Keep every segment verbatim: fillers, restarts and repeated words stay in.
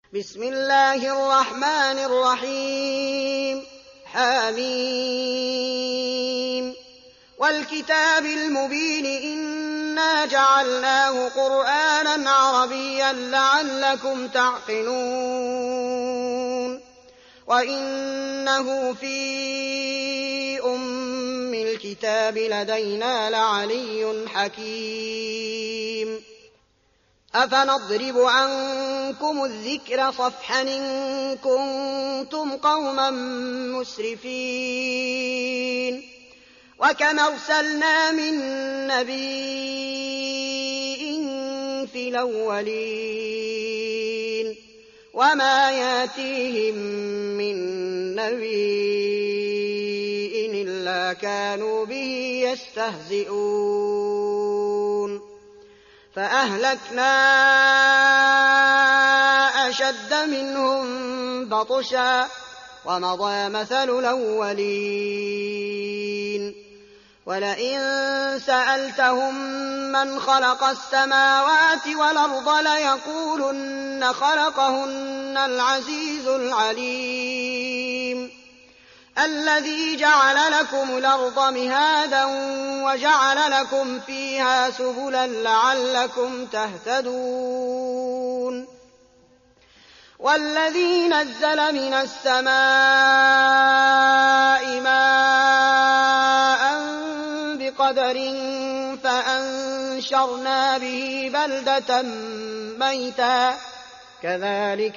بسم الله الرحمن الرحيم حميم والكتاب المبين إنا جعلناه قرآنا عربيا لعلكم تعقلون وإنه في أم الكتاب لدينا لعلي حكيم أفنضرب عنكم الذكر صفحا إن كنتم قوما مسرفين وكم أرسلنا من نبي في الأولين وما ياتيهم من نبي إلا كانوا به يستهزئون فأهلكنا أشد منهم بطشا ومضى مثل الأولين ولئن سألتهم من خلق السماوات والأرض ليقولن خلقهن العزيز العليم الذي جعل لكم الأرض مهادا وجعل لكم فيها سبلا لعلكم تهتدون والذي نزل من السماء ماء بقدر فأنشرنا به بلدة ميتا كذلك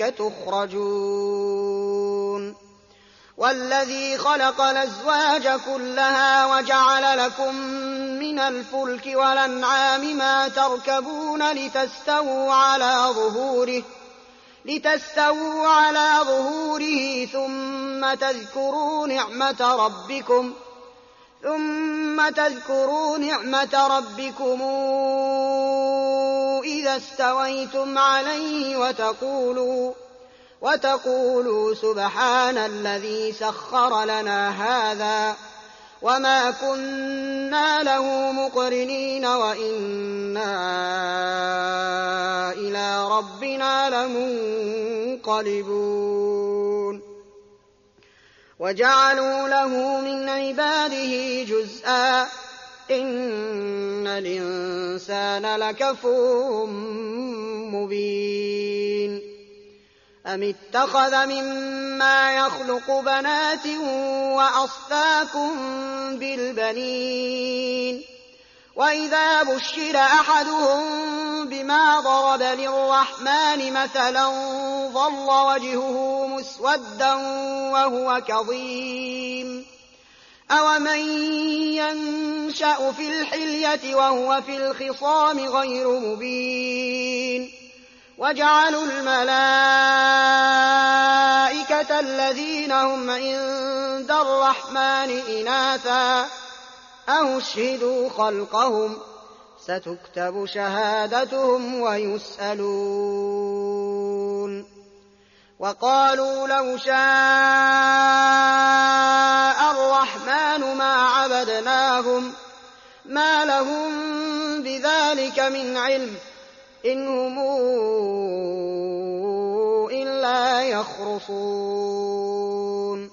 تخرجون والذي خلق الأزواج كلها وجعل لكم من الفلك والأنعام ما تركبون لتستووا على ظهوره لتستووا على ظهوره ثم تذكروا نعمة ربكم ثم تذكروا نعمة ربكم إذا استويتم عليه وتقولوا وتقولوا سبحان الذي سخر لنا هذا وما كنا له مقرنين وإنا إلى ربنا لمنقلبون وجعلوا له من عباده جزءا إن الإنسان لكفور مبين أم اتخذ مما يخلق بنات وأصفاكم بالبنين وإذا بشر أحدهم بما ضرب للرحمن مثلا ظل وجهه مسودا وهو كظيم أومن ينشأ في الحلية وهو في الخصام غير مبين وجعلوا الملائكة الذين هم عند الرحمن إناثا أشهدوا خلقهم ستكتب شهادتهم ويسألون وقالوا لو شاء الرحمن ما عبدناهم ما لهم بذلك من علم إن هم إلا يخرصون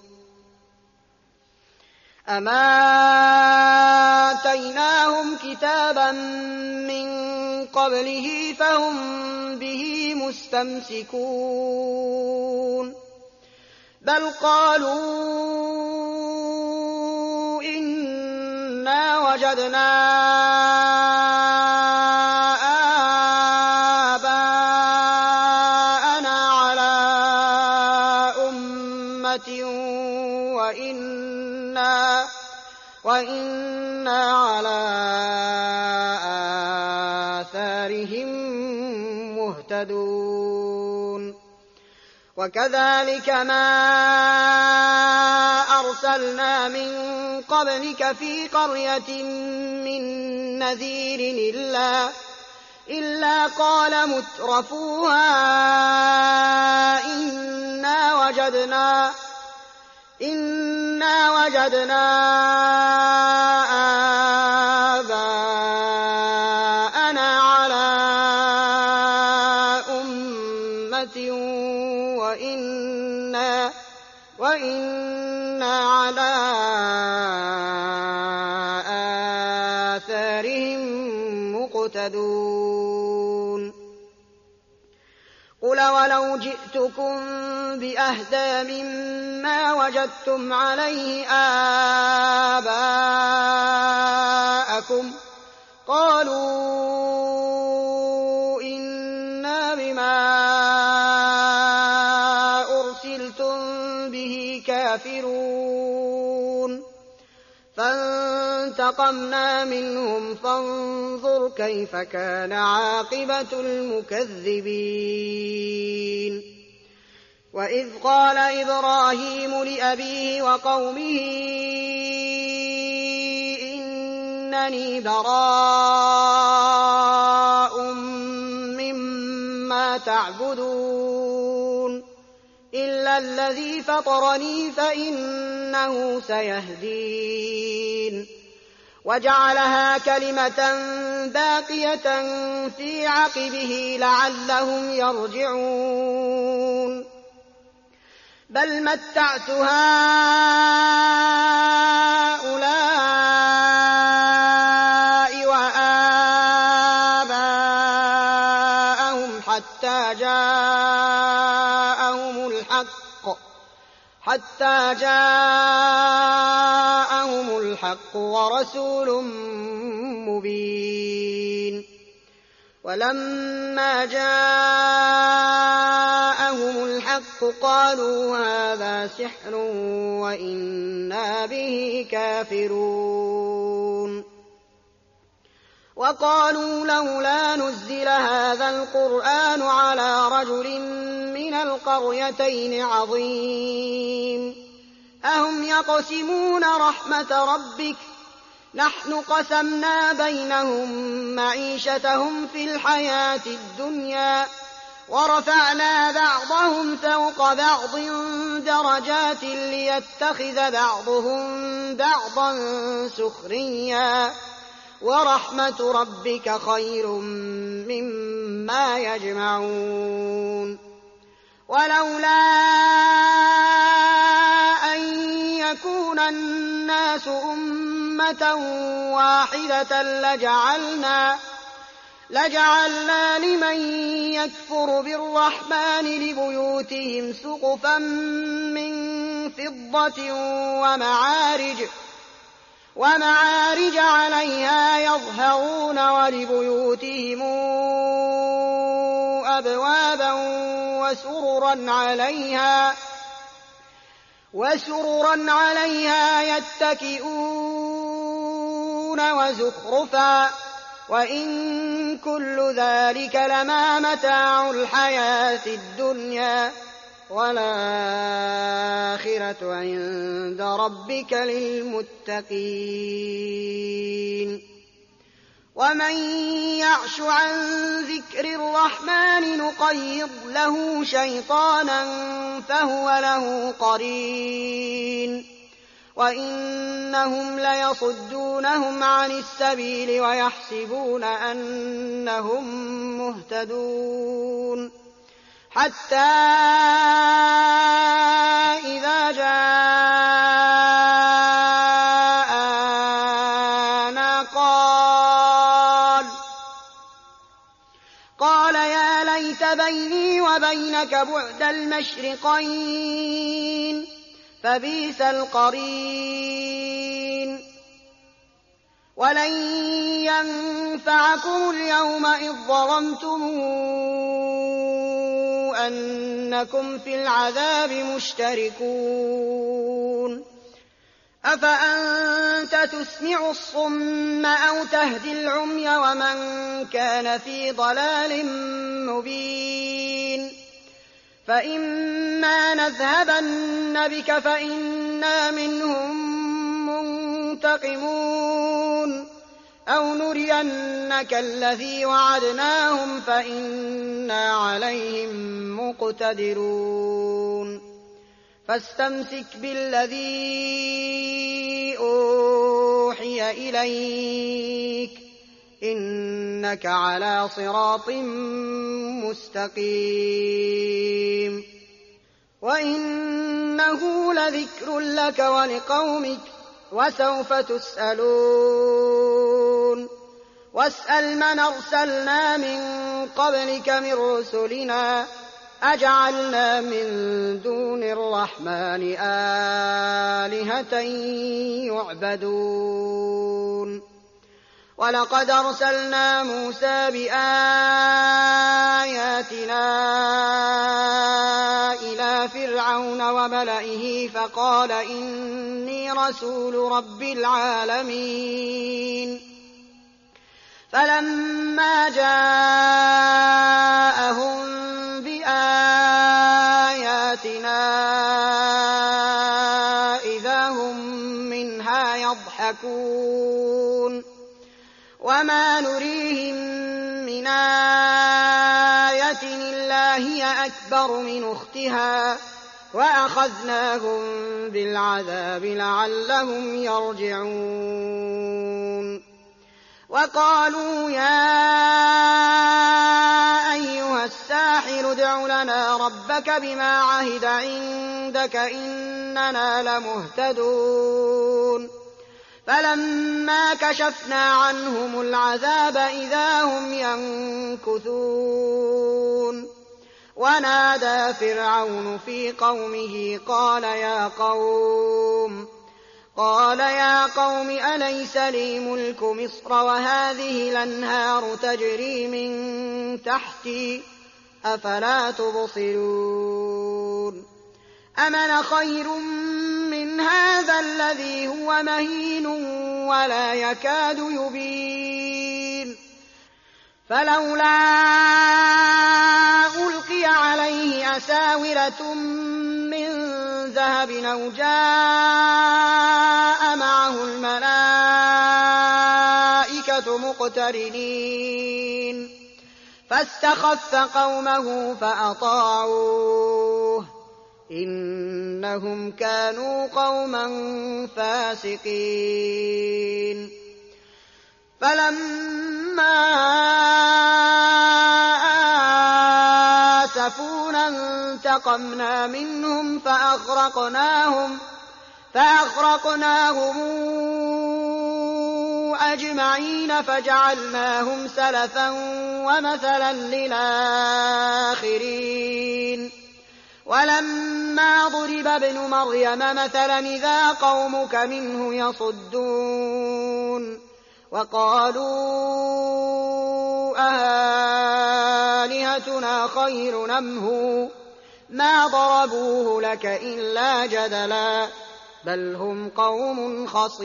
أما آتيناهم كتابا من قبله فهم به مستمسكون بل قالوا إنا وجدنا وإنا, وإنا على آثارهم مهتدون وكذلك ما أرسلنا من قبلك في قرية من نذير إلا, إلا قال مترفوها إنا وجدنا إنا وجدنا آباءنا على أمة وإنا, وإنا على آثارهم مقتدون قل ولو جئتكم بأهدى مما وجدتم عليه آباءكم قالوا إنا بما أرسلتم به كافرون فانتقمنا منهم فانظر كيف كان عاقبة المكذبين وإذ قال إبراهيم لأبيه وقومه إنني براء مما تعبدون إلا الذي فطرني فإنه سيهدين وجعلها كلمة باقية في عقبه لعلهم يرجعون بل متعت هؤلاء وآباءهم حتى جاءهم الحق حتى جاءهم الحق ورسول مبين ولما جاءهم الحق قالوا هذا سحر وإنا به كافرون وقالوا لولا نزل هذا القرآن على رجل من القريتين عظيم أهم يقسمون رحمة ربك نحن قسمنا بينهم معيشتهم في الحياة الدنيا ورفعنا بعضهم فوق بعض درجات ليتخذ بعضهم بعضا سخريا ورحمة ربك خير مما يجمعون ولولا أن يكون الناس أمة واحدة لجعلنا, لجعلنا لمن يكفر بالرحمن لبيوتهم سقفا من فضة ومعارج, ومعارج عليها يظهرون ولبيوتهم أبوابا وسررا عليها, وسررا عليها يتكئون وزخرفا وإن كل ذلك لما متاع الحياة الدنيا والآخرة عند ربك للمتقين ومن يعش عن ذكر الرحمن نقيض له شيطانا فهو له قرين وإنهم ليصدونهم عن السبيل ويحسبون أنهم مهتدون حتى إذا جاءنا قال قال يا ليت بيني وبينك بعد المشرقين فبئس القرين ولن ينفعكم اليوم إذ ظلمتم أنكم في العذاب مشتركون أفأنت تسمع الصم أو تهدي العمي ومن كان في ضلال مبين فإما نذهبن بك فإنا منهم منتقمون أو نرينك الذي وعدناهم فإنا عليهم مقتدرون فاستمسك بالذي أوحي إليك إنك على صراط مستقيم وإنه لذكر لك ولقومك وسوف تسألون واسأل من أرسلنا من قبلك من رسلنا أجعلنا من دون الرحمن آلهة يعبدون ولقد أرسلنا موسى بآياتنا إلى فرعون وملئه فقال إني رسول رب العالمين فلما جاءهم بآياتنا إذا هم منها يضحكون وما نريهم من آية إلا هي أكبر من أختها وأخذناهم بالعذاب لعلهم يرجعون وقالوا يا أيها الساحر ادع لنا ربك بما عهد عندك إننا لمهتدون فلما كشفنا عنهم العذاب إذا هم ينكثون ونادى فرعون في قومه قال يا قوم قال يا قوم أليس لي ملك مصر وهذه الأنهار تجري من تحتي أفلا تبصرون أمن خير من هذا الذي هو مهين ولا يكاد يبين فلولا ألقي عليه أساورة من ذهب أو جاء معه الملائكة مقترنين فاستخف قومه فأطاعوه إنهم كانوا قوما فاسقين فلما آسفونا انتقمنا منهم فأغرقناهم فأغرقناهم أجمعين فجعلناهم سلفا ومثلا للآخرين ولما ضرب ابن مريم مثلا إذا قومك منه يصدون وقالوا أآلهتنا خير أم هو ما ضربوه لك إلا جدلا بل هم قوم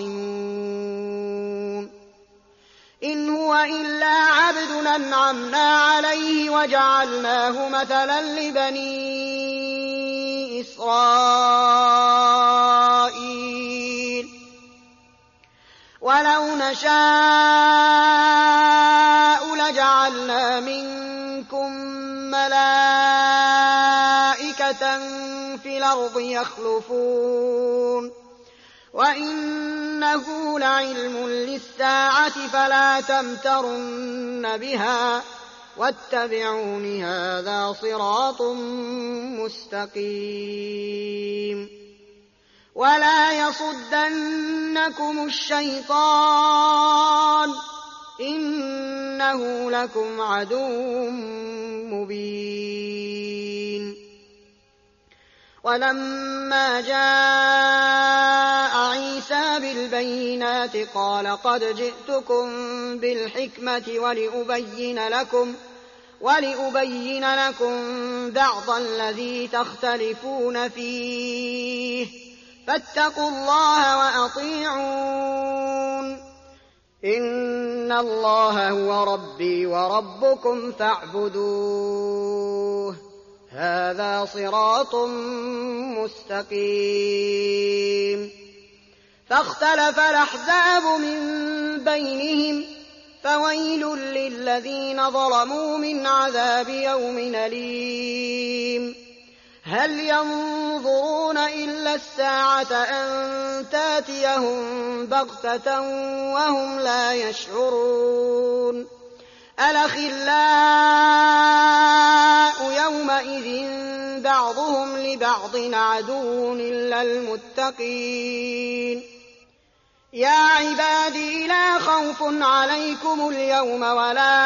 خصمون إن هو إلا عبد أنعمنا عليه وجعلناه مثلا لبني إسرائيل ولو نشاء لجعلنا منكم ملائكة في الأرض يخلفون وإنه لعلم للساعة فلا تمترن بها واتبعون هذا صراط مستقيم ولا يصدنكم الشيطان إنه لكم عدو مبين ولما جاء عيسى بالبينات قال قد جئتكم بالحكمة ولأبين لكم ولأبين لكم بعض الذي تختلفون فيه فاتقوا الله وأطيعون إن الله هو ربي وربكم فاعبدوه هذا صراط مستقيم فاختلف الأحزاب من بينهم فويل للذين ظلموا من عذاب يوم أليم هل ينظرون إلا الساعة أن تاتيهم بغتة وهم لا يشعرون الأخلاء يومئذ بعضهم لبعض عدو إلا المتقين يا عبادي لا خوف عليكم اليوم ولا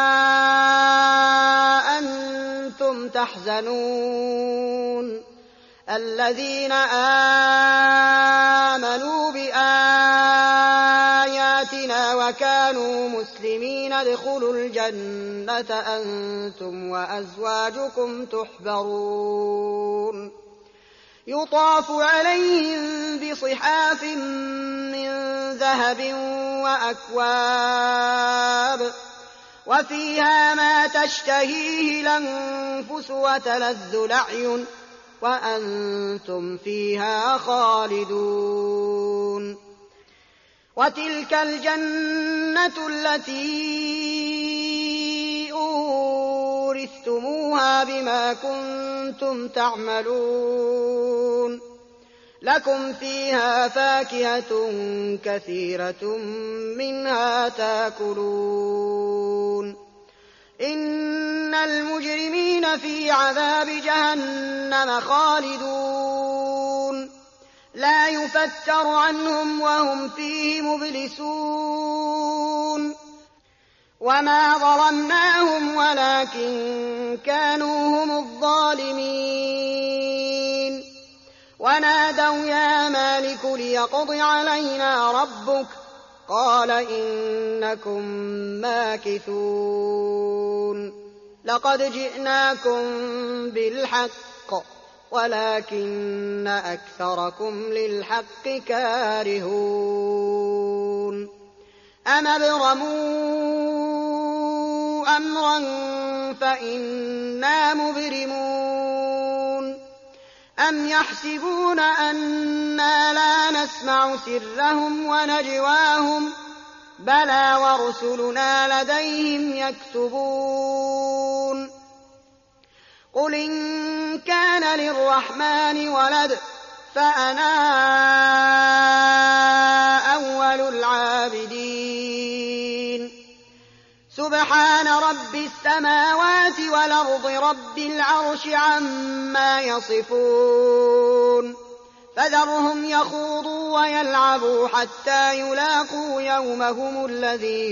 أنتم تحزنون الذين آمنوا بآياتنا وكانوا مسلمين ادخلوا الجنة أنتم وأزواجكم تحبرون يطاف عليهم بصحاف من ذهب وأكواب وفيها ما تشتهيه الأنفس وتلذ الأعين وأنتم فيها خالدون وتلك الجنة التي أورثتموها بما كنتم تعملون لكم فيها فاكهة كثيرة منها تاكلون إن المجرمين في عذاب جهنم خالدون لا يفتر عنهم وهم فيه مبلسون وما ظلمناهم ولكن كانوا هم الظالمين ونادوا يا مالك ليقض علينا ربك قال إنكم ماكثون لقد جئناكم بالحق ولكن أكثركم للحق كارهون أم أبرموا أمرا فإنا مبرمون أم يحسبون أنا لا نسمع سرهم ونجواهم بلى ورسلنا لديهم يكتبون قل إن كان للرحمن ولد فأنا أول العابدين سبحان رب السماوات والأرض رب العرش عما يصفون فذرهم يخوضوا ويلعبوا حتى يلاقوا يومهم الذي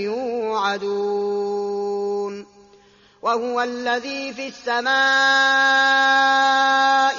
يوعدون وهو الذي في السماء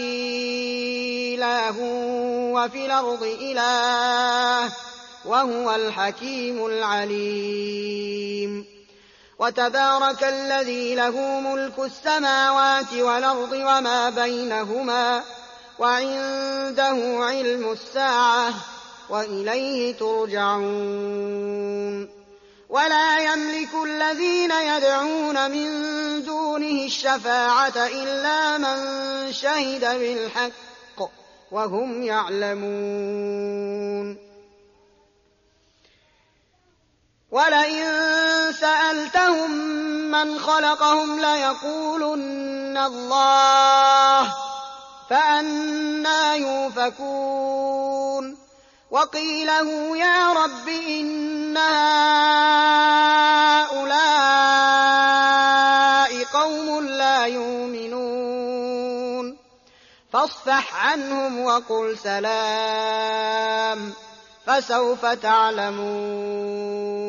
إله وفي الأرض إله وهو الحكيم العليم وتبارك الذي له ملك السماوات والأرض وما بينهما وعنده علم الساعة وإليه ترجعون ولا يملك الذين يدعون من دونه الشفاعة إلا من شهد بالحق وهم يعلمون ولئن سألتهم من خلقهم ليقولن الله فأنى يؤفكون وقيله يا رب إن هؤلاء قوم لا يؤمنون فاصفح عنهم وقل سلام فسوف تعلمون